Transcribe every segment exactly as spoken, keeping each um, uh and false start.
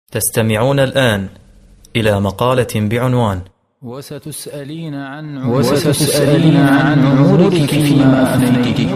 تستمعون الآن إلى مقالة بعنوان وستسألين عن وستسألين عن عمرك فيما أفنيته.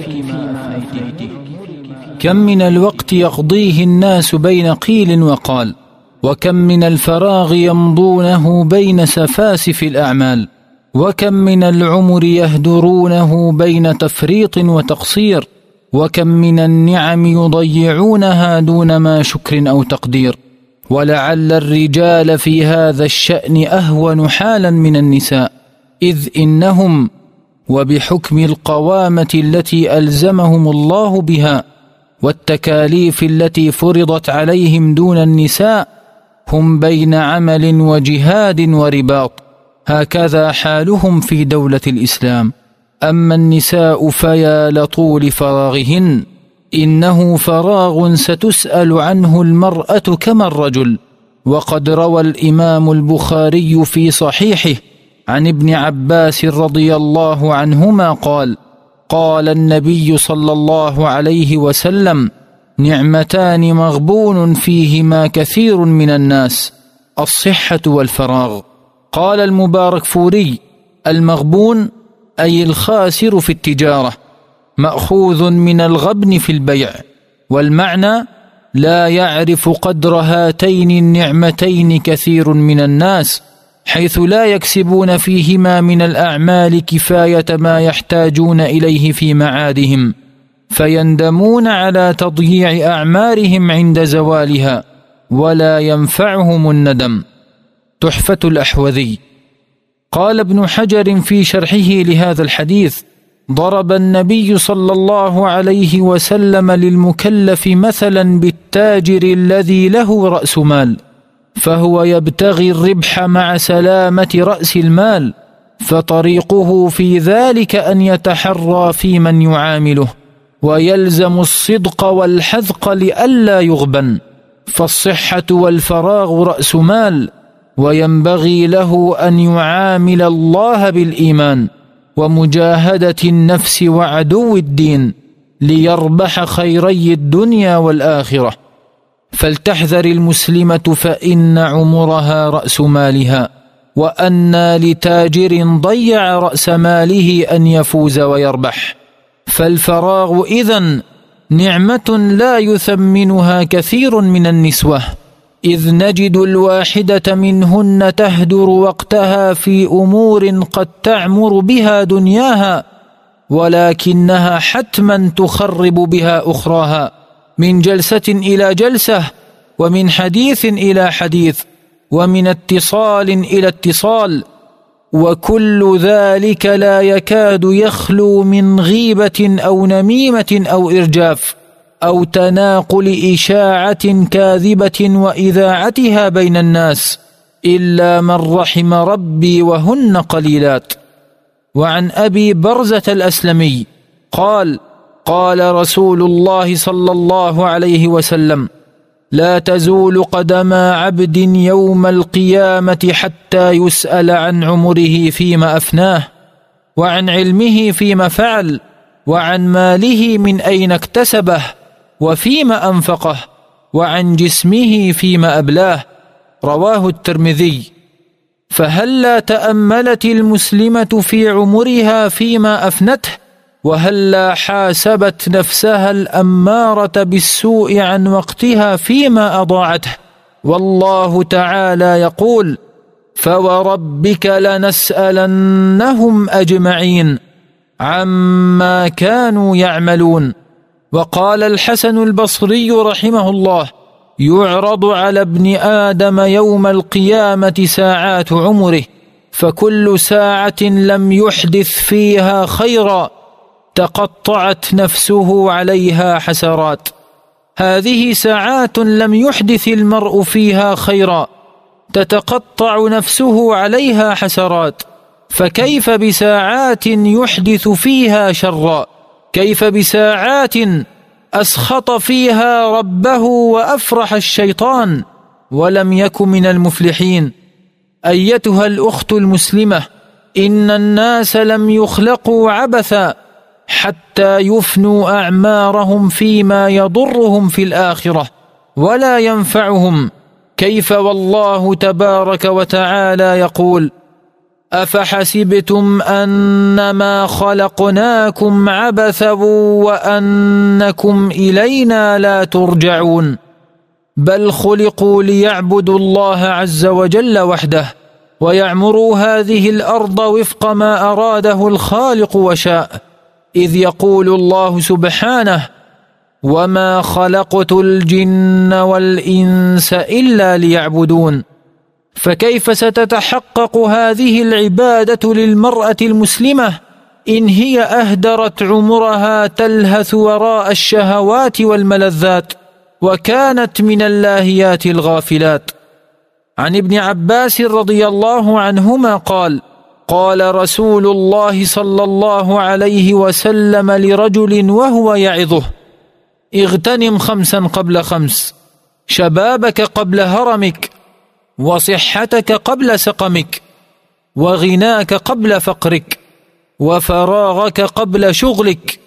كم من الوقت يقضيه الناس بين قيل وقال، وكم من الفراغ يمضونه بين سفاسف الأعمال، وكم من العمر يهدرونه بين تفريط وتقصير، وكم من النعم يضيعونها دون ما شكر أو تقدير. ولعل الرجال في هذا الشأن أهون حالا من النساء، إذ إنهم وبحكم القوامة التي ألزمهم الله بها والتكاليف التي فرضت عليهم دون النساء هم بين عمل وجهاد ورباط، هكذا حالهم في دولة الإسلام. أما النساء فيا لطول فراغهن، إنه فراغ ستسأل عنه المرأة كما الرجل. وقد روى الإمام البخاري في صحيحه عن ابن عباس رضي الله عنهما قال: قال النبي صلى الله عليه وسلم: نعمتان مغبون فيهما كثير من الناس، الصحة والفراغ. قال المباركفوري: المغبون أي الخاسر في التجارة، مأخوذ من الغبن في البيع، والمعنى لا يعرف قدر هاتين النعمتين كثير من الناس، حيث لا يكسبون فيهما من الأعمال كفاية ما يحتاجون إليه في معادهم، فيندمون على تضييع أعمارهم عند زوالها، ولا ينفعهم الندم. تحفة الأحوذي. قال ابن حجر في شرحه لهذا الحديث: ضرب النبي صلى الله عليه وسلم للمكلف مثلا بالتاجر الذي له رأس مال، فهو يبتغي الربح مع سلامة رأس المال، فطريقه في ذلك أن يتحرى في من يعامله، ويلزم الصدق والحذق لئلا يغبن، فالصحة والفراغ رأس مال، وينبغي له أن يعامل الله بالإيمان ومجاهدة النفس وعدو الدين ليربح خيري الدنيا والآخرة. فلتحذر المسلمة فإن عمرها رأس مالها، وأنى لتاجر ضيع رأس ماله أن يفوز ويربح. فالفراغ إذن نعمة لا يثمنها كثير من النسوة، إذ نجد الواحدة منهن تهدر وقتها في أمور قد تعمر بها دنياها، ولكنها حتما تخرب بها أخراها، من جلسة إلى جلسة، ومن حديث إلى حديث، ومن اتصال إلى اتصال، وكل ذلك لا يكاد يخلو من غيبة أو نميمة أو إرجاف أو تناقل إشاعة كاذبة وإذاعتها بين الناس، إلا من رحم ربي وهن قليلات. وعن أبي برزة الأسلمي قال: قال رسول الله صلى الله عليه وسلم: لا تزول قدم عبد يوم القيامة حتى يسأل عن عمره فيما أفناه، وعن علمه فيما فعل، وعن ماله من أين اكتسبه وفيما أنفقه، وعن جسمه فيما أبلاه. رواه الترمذي. فهلا تأملت المسلمة في عمرها فيما أفنته، وهلا حاسبت نفسها الأمارة بالسوء عن وقتها فيما أضاعته. والله تعالى يقول: فوربك لنسألنهم أجمعين عما كانوا يعملون. وقال الحسن البصري رحمه الله: يعرض على ابن آدم يوم القيامة ساعات عمره، فكل ساعة لم يحدث فيها خيرا تقطعت نفسه عليها حسرات. هذه ساعات لم يحدث المرء فيها خيرا تتقطع نفسه عليها حسرات، فكيف بساعات يحدث فيها شرا؟ كيف بساعات أسخط فيها ربه وأفرح الشيطان ولم يكن من المفلحين؟ أيتها الأخت المسلمة، إن الناس لم يخلقوا عبثا حتى يفنوا أعمارهم فيما يضرهم في الآخرة ولا ينفعهم، كيف والله تبارك وتعالى يقول: أفحسبتم أنما خلقناكم عبثا وأنكم إلينا لا ترجعون بل خلقوا ليعبدوا الله عز وجل وحده ويعمروا هذه الأرض وفق ما أراده الخالق وشاء، إذ يقول الله سبحانه: وما خلقت الجن والإنس إلا ليعبدون. فكيف ستتحقق هذه العبادة للمرأة المسلمة إن هي أهدرت عمرها تلهث وراء الشهوات والملذات وكانت من اللاهيات الغافلات؟ عن ابن عباس رضي الله عنهما قال: قال رسول الله صلى الله عليه وسلم لرجل وهو يعظه: اغتنم خمسا قبل خمس، شبابك قبل هرمك، وصحتك قبل سقمك، وغناك قبل فقرك، وفراغك قبل شغلك،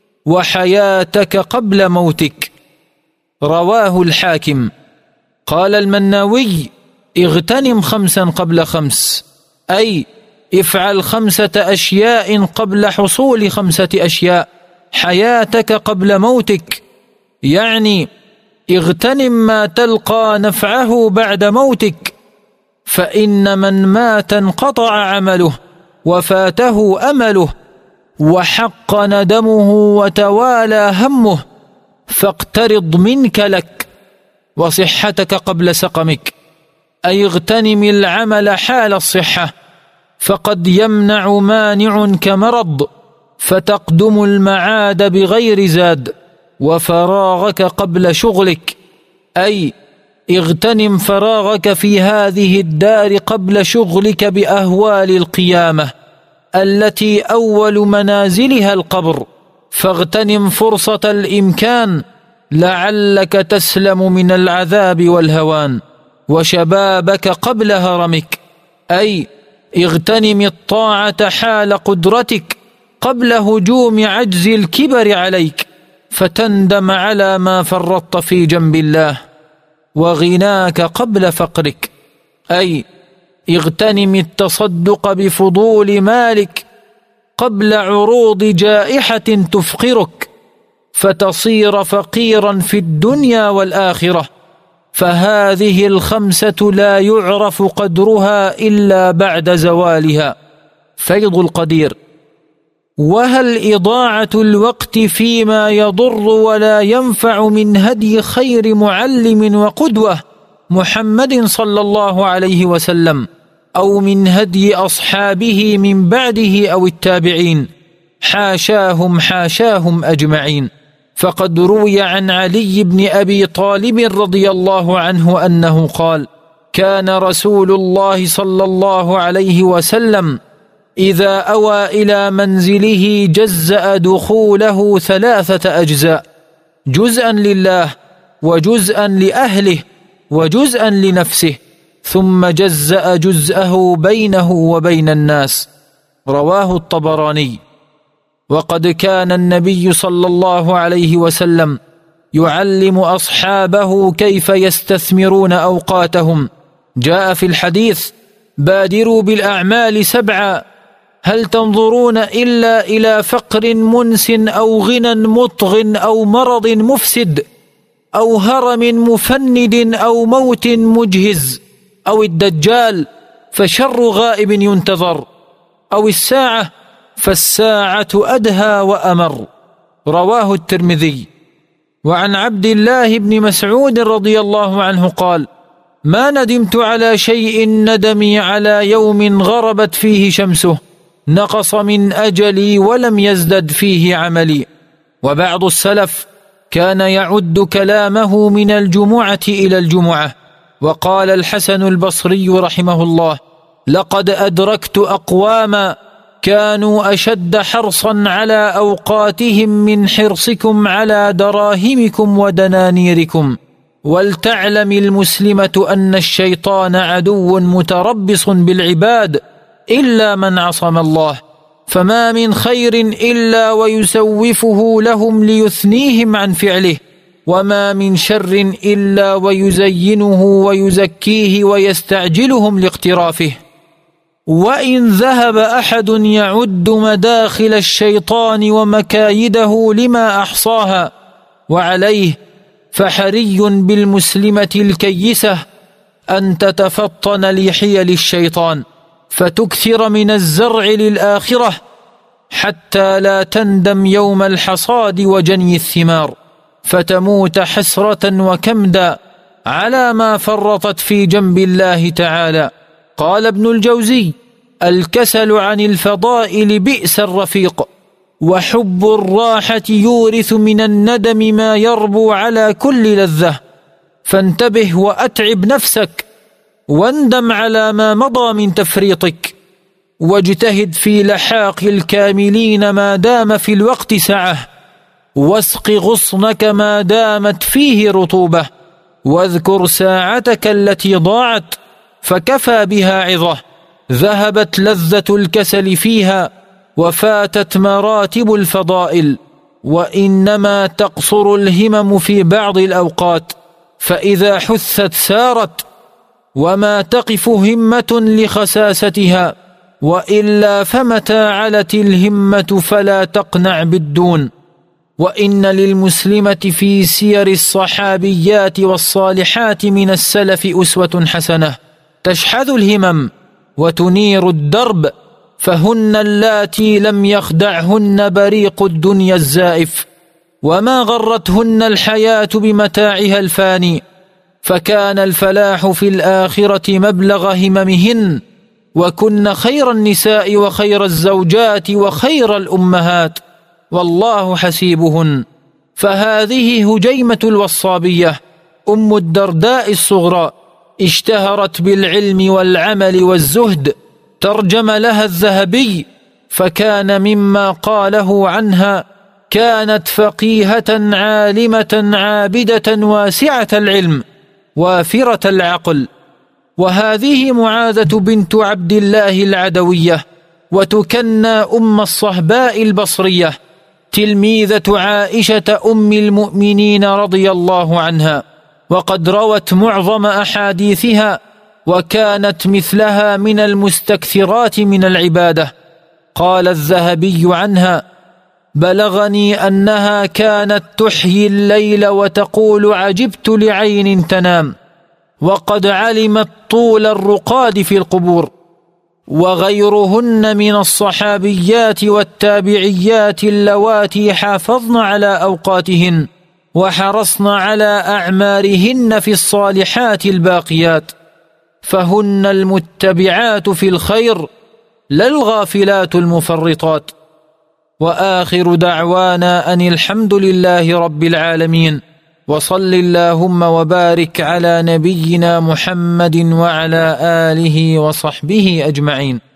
وحياتك قبل موتك. رواه الحاكم. قال المناوي: اغتنم خمسا قبل خمس، أي افعل خمسة أشياء قبل حصول خمسة أشياء، حياتك قبل موتك، يعني اغتنم ما تلقى نفعه بعد موتك، فإن من مات انقطع عمله وفاته أمله وحق ندمه وتوالى همه، فاقترض منك لك. وصحتك قبل سقمك، أي اغتنم العمل حال الصحة، فقد يمنع مانع كمرض فتقدم المعاد بغير زاد. وفراغك قبل شغلك، أي اغتنم فراغك في هذه الدار قبل شغلك بأهوال القيامة التي أول منازلها القبر، فاغتنم فرصة الإمكان لعلك تسلم من العذاب والهوان. وشبابك قبل هرمك، أي اغتنم الطاعة حال قدرتك قبل هجوم عجز الكبر عليك فتندم على ما فرطت في جنب الله. وغناك قبل فقرك، أي اغتنم التصدق بفضول مالك قبل عروض جائحة تفقرك فتصير فقيرا في الدنيا والآخرة، فهذه الخمسة لا يعرف قدرها إلا بعد زوالها. فيض القدير. وهل إضاعة الوقت فيما يضر ولا ينفع من هدي خير معلم وقدوة محمد صلى الله عليه وسلم، أو من هدي أصحابه من بعده أو التابعين؟ حاشاهم حاشاهم أجمعين. فقد روي عن علي بن أبي طالب رضي الله عنه أنه قال: كان رسول الله صلى الله عليه وسلم إذا أوى إلى منزله جزأ دخوله ثلاثة أجزاء: جزءا لله، وجزءا لأهله، وجزءا لنفسه، ثم جزأ جزءه بينه وبين الناس. رواه الطبراني. وقد كان النبي صلى الله عليه وسلم يعلم أصحابه كيف يستثمرون أوقاتهم. جاء في الحديث: بادروا بالأعمال سبعا، هل تنظرون إلا إلى فقر منس أو غنى مطغ أو مرض مفسد أو هرم مفند أو موت مجهز أو الدجال فشر غائب ينتظر، أو الساعة فالساعة أدهى وأمر. رواه الترمذي. وعن عبد الله بن مسعود رضي الله عنه قال: ما ندمت على شيء ندمي على يوم غربت فيه شمسه، نقص من أجلي ولم يزدد فيه عملي. وبعض السلف كان يعد كلامه من الجمعة إلى الجمعة. وقال الحسن البصري رحمه الله: لقد أدركت أقواما كانوا أشد حرصا على أوقاتهم من حرصكم على دراهمكم ودنانيركم. ولتعلم المسلمة أن الشيطان عدو متربص بالعباد إلا من عصم الله، فما من خير إلا ويسوفه لهم ليثنيهم عن فعله، وما من شر إلا ويزينه ويزكيه ويستعجلهم لاقترافه. وإن ذهب أحد يعد مداخل الشيطان ومكايده لما أحصاها وعليه، فحري بالمسلمة الكيسة أن تتفطن لحيل الشيطان فتكثر من الزرع للآخرة حتى لا تندم يوم الحصاد وجني الثمار، فتموت حسرة وكمدا على ما فرطت في جنب الله تعالى. قال ابن الجوزي: الكسل عن الفضائل بئس الرفيق، وحب الراحة يورث من الندم ما يربو على كل لذة. فانتبه وأتعب نفسك، واندم على ما مضى من تفريطك، واجتهد في لحاق الكاملين ما دام في الوقت سعة، واسق غصنك ما دامت فيه رطوبة، واذكر ساعتك التي ضاعت فكفى بها عظة، ذهبت لذة الكسل فيها وفاتت مراتب الفضائل. وإنما تقصر الهمم في بعض الأوقات، فإذا حثت سارت، وما تقف همة لخساستها، وإلا فمتى علت الهمة فلا تقنع بالدون. وإن للمسلمة في سير الصحابيات والصالحات من السلف أسوة حسنة تشحذ الهمم وتنير الدرب، فهن اللاتي لم يخدعهن بريق الدنيا الزائف، وما غرتهن الحياة بمتاعها الفاني، فكان الفلاح في الآخرة مبلغ هممهن، وكن خير النساء وخير الزوجات وخير الأمهات، والله حسيبهن. فهذه هجيمة الوصابية أم الدرداء الصغرى، اشتهرت بالعلم والعمل والزهد، ترجم لها الذهبي فكان مما قاله عنها: كانت فقيهة عالمة عابدة واسعة العلم وافرة العقل. وهذه معاذة بنت عبد الله العدوية، وتكنى أم الصهباء البصرية، تلميذة عائشة أم المؤمنين رضي الله عنها، وقد روت معظم أحاديثها، وكانت مثلها من المستكثرات من العبادة. قال الذهبي عنها: بلغني أنها كانت تحيي الليل وتقول: عجبت لعين تنام، وقد علمت طول الرقاد في القبور. وغيرهن من الصحابيات والتابعيات اللواتي حافظن على أوقاتهن وحرصن على أعمارهن في الصالحات الباقيات، فهن المتبعات في الخير لا الغافلات المفرطات. وآخر دعوانا أن الحمد لله رب العالمين، وصل اللهم وبارك على نبينا محمد وعلى آله وصحبه أجمعين.